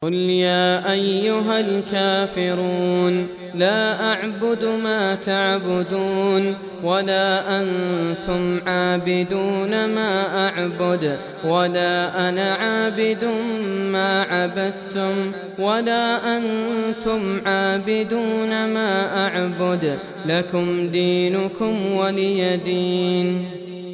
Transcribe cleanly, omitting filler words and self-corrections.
قل يا أيها الكافرون لا أعبد ما تعبدون ولا أنتم عابدون ما أعبد ولا أنا عابد ما عبدتم ولا أنتم عابدون ما أعبد لكم دينكم ولي دين.